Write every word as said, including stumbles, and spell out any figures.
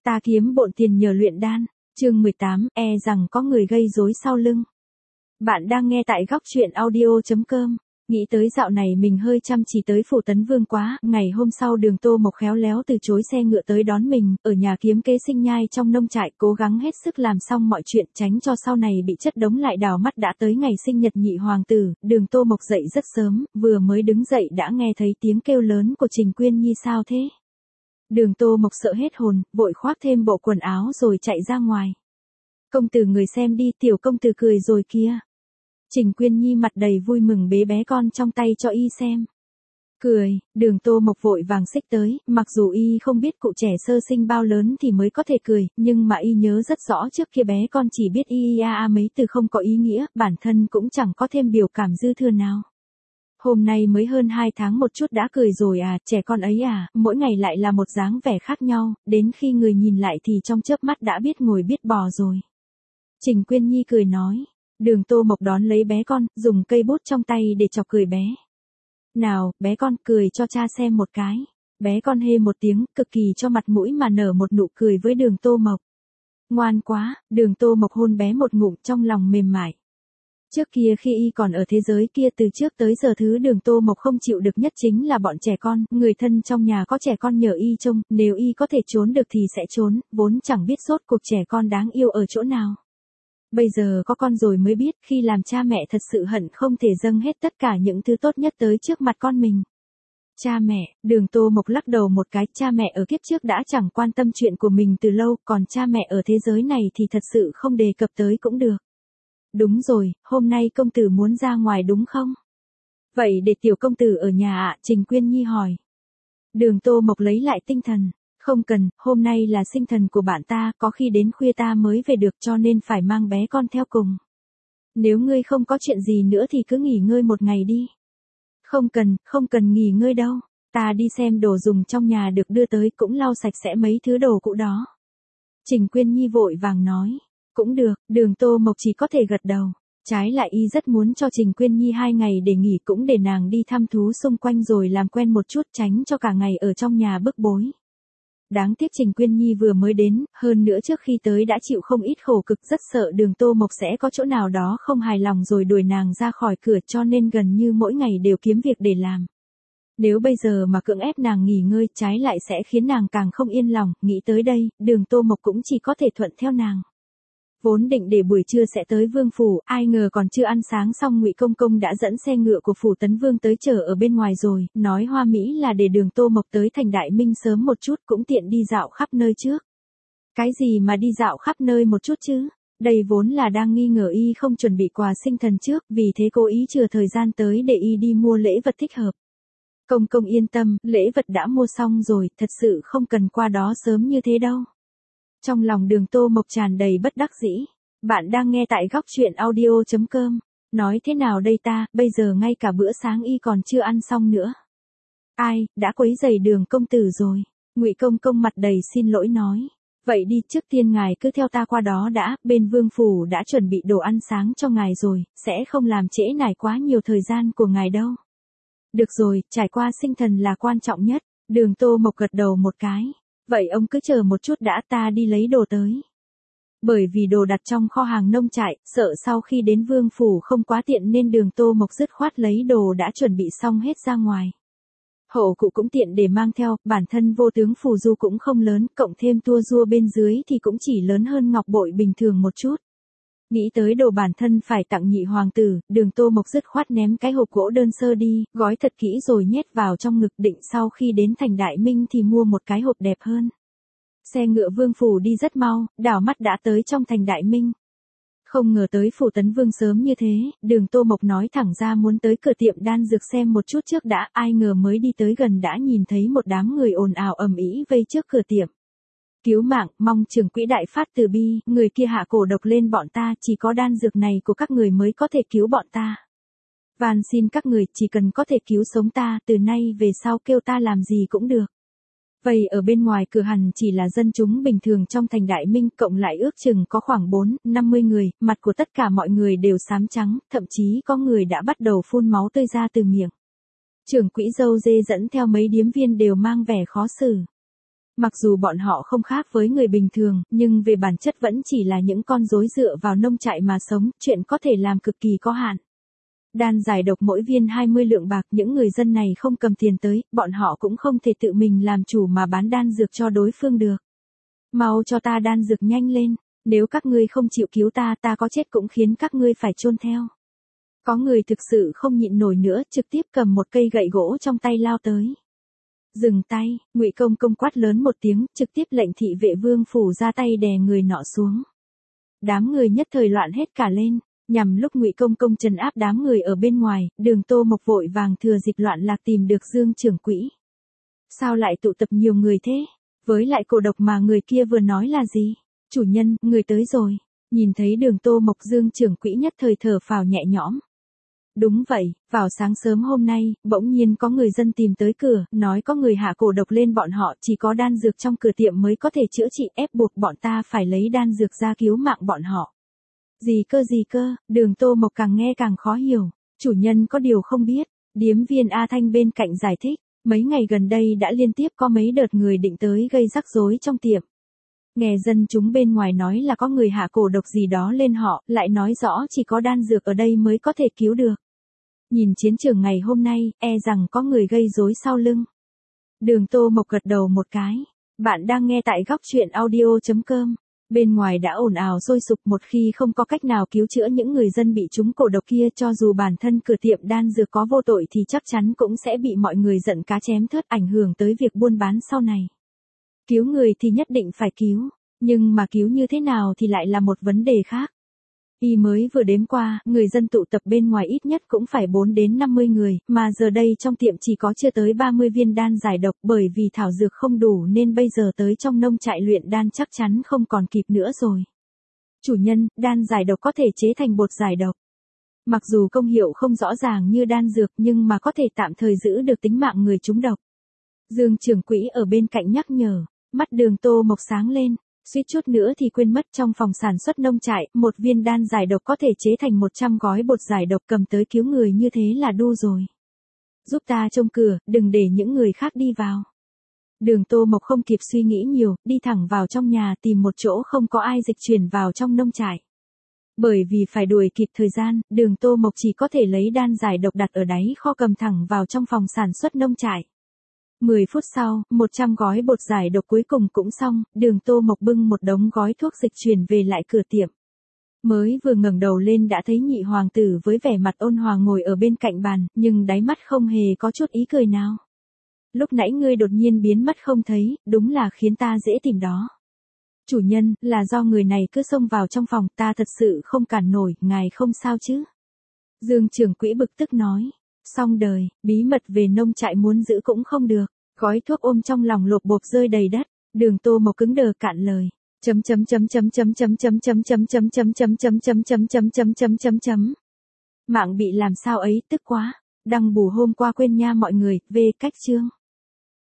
Ta kiếm bộn tiền nhờ luyện đan. Chương mười tám, e rằng có người gây rối sau lưng. Bạn đang nghe tại góc truyện audio chấm com. Nghĩ tới dạo này mình hơi chăm chỉ tới Phủ Tấn Vương quá, ngày hôm sau Đường Tô Mộc khéo léo từ chối xe ngựa tới đón mình, ở nhà kiếm kế sinh nhai trong nông trại, cố gắng hết sức làm xong mọi chuyện tránh cho sau này bị chất đống lại đào mắt. Đã tới ngày sinh nhật nhị hoàng tử, Đường Tô Mộc dậy rất sớm, vừa mới đứng dậy đã nghe thấy tiếng kêu lớn của Trình Quyên Nhi. Sao thế? Đường Tô Mộc sợ hết hồn, vội khoác thêm bộ quần áo rồi chạy ra ngoài. Công tử người xem đi, tiểu công tử cười rồi kìa. Trình Quyên Nhi mặt đầy vui mừng bế bé con trong tay cho y xem. Cười, Đường Tô Mộc vội vàng xích tới, mặc dù y không biết cụ trẻ sơ sinh bao lớn thì mới có thể cười, nhưng mà y nhớ rất rõ trước kia bé con chỉ biết y y a a mấy từ không có ý nghĩa, bản thân cũng chẳng có thêm biểu cảm dư thừa nào. Hôm nay mới hơn hai tháng một chút đã cười rồi à, trẻ con ấy à, mỗi ngày lại là một dáng vẻ khác nhau, đến khi người nhìn lại thì trong chớp mắt đã biết ngồi biết bò rồi. Trình Quyên Nhi cười nói. Đường Tô Mộc đón lấy bé con, dùng cây bút trong tay để chọc cười bé. Nào, bé con, cười cho cha xem một cái. Bé con hê một tiếng, cực kỳ cho mặt mũi mà nở một nụ cười với Đường Tô Mộc. Ngoan quá, Đường Tô Mộc hôn bé một ngụm trong lòng mềm mại. Trước kia khi y còn ở thế giới kia, từ trước tới giờ thứ Đường Tô Mộc không chịu được nhất chính là bọn trẻ con, người thân trong nhà có trẻ con nhờ y trông, nếu y có thể trốn được thì sẽ trốn, vốn chẳng biết rốt cuộc trẻ con đáng yêu ở chỗ nào. Bây giờ có con rồi mới biết, khi làm cha mẹ thật sự hận không thể dâng hết tất cả những thứ tốt nhất tới trước mặt con mình. Cha mẹ, Đường Tô Mộc lắc đầu một cái, cha mẹ ở kiếp trước đã chẳng quan tâm chuyện của mình từ lâu, còn cha mẹ ở thế giới này thì thật sự không đề cập tới cũng được. Đúng rồi, hôm nay công tử muốn ra ngoài đúng không? Vậy để tiểu công tử ở nhà ạ, Trình Quyên Nhi hỏi. Đường Tô Mộc lấy lại tinh thần. Không cần, hôm nay là sinh thần của bạn ta, có khi đến khuya ta mới về được cho nên phải mang bé con theo cùng. Nếu ngươi không có chuyện gì nữa thì cứ nghỉ ngơi một ngày đi. Không cần, không cần nghỉ ngơi đâu, ta đi xem đồ dùng trong nhà được đưa tới cũng lau sạch sẽ mấy thứ đồ cũ đó. Trình Quyên Nhi vội vàng nói, cũng được, Đường Tô Mộc chỉ có thể gật đầu. Trái lại y rất muốn cho Trình Quyên Nhi hai ngày để nghỉ cũng để nàng đi thăm thú xung quanh rồi làm quen một chút tránh cho cả ngày ở trong nhà bức bối. Đáng tiếc Trình Quyên Nhi vừa mới đến, hơn nữa trước khi tới đã chịu không ít khổ cực, rất sợ Đường Tô Mộc sẽ có chỗ nào đó không hài lòng rồi đuổi nàng ra khỏi cửa cho nên gần như mỗi ngày đều kiếm việc để làm. Nếu bây giờ mà cưỡng ép nàng nghỉ ngơi trái lại sẽ khiến nàng càng không yên lòng, nghĩ tới đây, Đường Tô Mộc cũng chỉ có thể thuận theo nàng. Vốn định để buổi trưa sẽ tới Vương phủ, ai ngờ còn chưa ăn sáng xong Ngụy Công Công đã dẫn xe ngựa của Phủ Tấn Vương tới chờ ở bên ngoài rồi, nói hoa mỹ là để Đường Tô Mộc tới thành Đại Minh sớm một chút cũng tiện đi dạo khắp nơi trước. Cái gì mà đi dạo khắp nơi một chút chứ? Đây vốn là đang nghi ngờ y không chuẩn bị quà sinh thần trước, vì thế cố ý chừa thời gian tới để y đi mua lễ vật thích hợp. Công công yên tâm, lễ vật đã mua xong rồi, thật sự không cần qua đó sớm như thế đâu. Trong lòng Đường Tô Mộc tràn đầy bất đắc dĩ. Bạn đang nghe tại góc truyện audio chấm com. Nói thế nào đây ta, bây giờ ngay cả bữa sáng y còn chưa ăn xong nữa. Ai, đã quấy rầy Đường công tử rồi. Ngụy Công Công mặt đầy xin lỗi nói. Vậy đi, trước tiên ngài cứ theo ta qua đó đã, bên Vương phủ đã chuẩn bị đồ ăn sáng cho ngài rồi, sẽ không làm trễ nải quá nhiều thời gian của ngài đâu. Được rồi, trải qua sinh thần là quan trọng nhất. Đường Tô Mộc gật đầu một cái. Vậy ông cứ chờ một chút đã, ta đi lấy đồ tới. Bởi vì đồ đặt trong kho hàng nông trại, sợ sau khi đến Vương phủ không quá tiện nên Đường Tô Mộc dứt khoát lấy đồ đã chuẩn bị xong hết ra ngoài. Hộ cụ cũng tiện để mang theo, bản thân vô tướng phù du cũng không lớn, cộng thêm tua rua bên dưới thì cũng chỉ lớn hơn ngọc bội bình thường một chút. Nghĩ tới đồ bản thân phải tặng nhị hoàng tử, Đường Tô Mộc dứt khoát ném cái hộp gỗ đơn sơ đi, gói thật kỹ rồi nhét vào trong ngực, định sau khi đến thành Đại Minh thì mua một cái hộp đẹp hơn. Xe ngựa Vương phủ đi rất mau, đảo mắt đã tới trong thành Đại Minh. Không ngờ tới Phủ Tấn Vương sớm như thế, Đường Tô Mộc nói thẳng ra muốn tới cửa tiệm đan dược xem một chút trước đã, ai ngờ mới đi tới gần đã nhìn thấy một đám người ồn ào ầm ĩ vây trước cửa tiệm. Cứu mạng, mong trưởng quỹ đại phát từ bi, người kia hạ cổ độc lên bọn ta, chỉ có đan dược này của các người mới có thể cứu bọn ta. Van xin các người, chỉ cần có thể cứu sống ta, từ nay về sau kêu ta làm gì cũng được. Vậy ở bên ngoài cửa hẳn chỉ là dân chúng bình thường trong thành Đại Minh, cộng lại ước chừng có khoảng bốn, năm mươi người, mặt của tất cả mọi người đều xám trắng, thậm chí có người đã bắt đầu phun máu tươi ra từ miệng. Trưởng quỹ dâu dê dẫn theo mấy điếm viên đều mang vẻ khó xử. Mặc dù bọn họ không khác với người bình thường, nhưng về bản chất vẫn chỉ là những con rối dựa vào nông trại mà sống, chuyện có thể làm cực kỳ có hạn. Đan giải độc mỗi viên hai mươi lượng bạc, những người dân này không cầm tiền tới, bọn họ cũng không thể tự mình làm chủ mà bán đan dược cho đối phương được. Mau cho ta đan dược nhanh lên, nếu các ngươi không chịu cứu ta, ta có chết cũng khiến các ngươi phải chôn theo. Có người thực sự không nhịn nổi nữa, trực tiếp cầm một cây gậy gỗ trong tay lao tới. Dừng tay, Ngụy Công Công quát lớn một tiếng, trực tiếp lệnh thị vệ Vương phủ ra tay đè người nọ xuống. Đám người nhất thời loạn hết cả lên, nhằm lúc Ngụy Công Công trấn áp đám người ở bên ngoài, Đường Tô Mộc vội vàng thừa dịp loạn lạc tìm được Dương trưởng quỹ. Sao lại tụ tập nhiều người thế? Với lại cổ độc mà người kia vừa nói là gì? Chủ nhân, người tới rồi. Nhìn thấy Đường Tô Mộc, Dương trưởng quỹ nhất thời thở phào nhẹ nhõm. Đúng vậy, vào sáng sớm hôm nay, bỗng nhiên có người dân tìm tới cửa, nói có người hạ cổ độc lên bọn họ, chỉ có đan dược trong cửa tiệm mới có thể chữa trị, ép buộc bọn ta phải lấy đan dược ra cứu mạng bọn họ. Gì cơ gì cơ, Đường Tô Mộc càng nghe càng khó hiểu. Chủ nhân có điều không biết, điếm viên A Thanh bên cạnh giải thích, mấy ngày gần đây đã liên tiếp có mấy đợt người định tới gây rắc rối trong tiệm. Nghe dân chúng bên ngoài nói là có người hạ cổ độc gì đó lên họ, lại nói rõ chỉ có đan dược ở đây mới có thể cứu được. Nhìn chiến trường ngày hôm nay, e rằng có người gây rối sau lưng. Đường Tô Mộc gật đầu một cái. Bạn đang nghe tại góc truyện audio chấm com. Bên ngoài đã ồn ào sôi sục, một khi không có cách nào cứu chữa những người dân bị trúng cổ độc kia, cho dù bản thân cửa tiệm đan dược có vô tội thì chắc chắn cũng sẽ bị mọi người giận cá chém thớt, ảnh hưởng tới việc buôn bán sau này. Cứu người thì nhất định phải cứu, nhưng mà cứu như thế nào thì lại là một vấn đề khác. Y mới vừa đếm qua, người dân tụ tập bên ngoài ít nhất cũng phải bốn đến năm mươi người, mà giờ đây trong tiệm chỉ có chưa tới ba mươi viên đan giải độc, bởi vì thảo dược không đủ nên bây giờ tới trong nông trại luyện đan chắc chắn không còn kịp nữa rồi. Chủ nhân, đan giải độc có thể chế thành bột giải độc. Mặc dù công hiệu không rõ ràng như đan dược nhưng mà có thể tạm thời giữ được tính mạng người trúng độc. Dương trưởng quỹ ở bên cạnh nhắc nhở, mắt Đường Tô Mộc sáng lên. Suýt chút nữa thì quên mất, trong phòng sản xuất nông trại, một viên đan giải độc có thể chế thành một trăm gói bột giải độc, cầm tới cứu người như thế là đu rồi. Giúp ta trông cửa, đừng để những người khác đi vào. Đường Tô Mộc không kịp suy nghĩ nhiều, đi thẳng vào trong nhà tìm một chỗ không có ai dịch chuyển vào trong nông trại. Bởi vì phải đuổi kịp thời gian, Đường Tô Mộc chỉ có thể lấy đan giải độc đặt ở đáy kho cầm thẳng vào trong phòng sản xuất nông trại. mười phút sau, một trăm gói bột giải độc cuối cùng cũng xong, Đường Tô Mộc bưng một đống gói thuốc dịch chuyển về lại cửa tiệm. Mới vừa ngẩng đầu lên đã thấy nhị hoàng tử với vẻ mặt ôn hòa ngồi ở bên cạnh bàn, nhưng đáy mắt không hề có chút ý cười nào. Lúc nãy ngươi đột nhiên biến mất không thấy, đúng là khiến ta dễ tìm đó. Chủ nhân, là do người này cứ xông vào trong phòng, ta thật sự không cản nổi, ngài không sao chứ? Dương trưởng quỹ bực tức nói. Xong đời, bí mật về nông trại muốn giữ cũng không được. Gói thuốc ôm trong lòng lộp bộp rơi đầy đất. Đường Tô Mộc cứng đờ cạn lời. Chấm chấm chấm chấm chấm chấm chấm chấm chấm chấm chấm chấm chấm chấm chấm chấm chấm chấm chấm chấm. Mạng bị làm sao ấy, tức quá. Đăng bù hôm qua quên nha mọi người, về cách chương.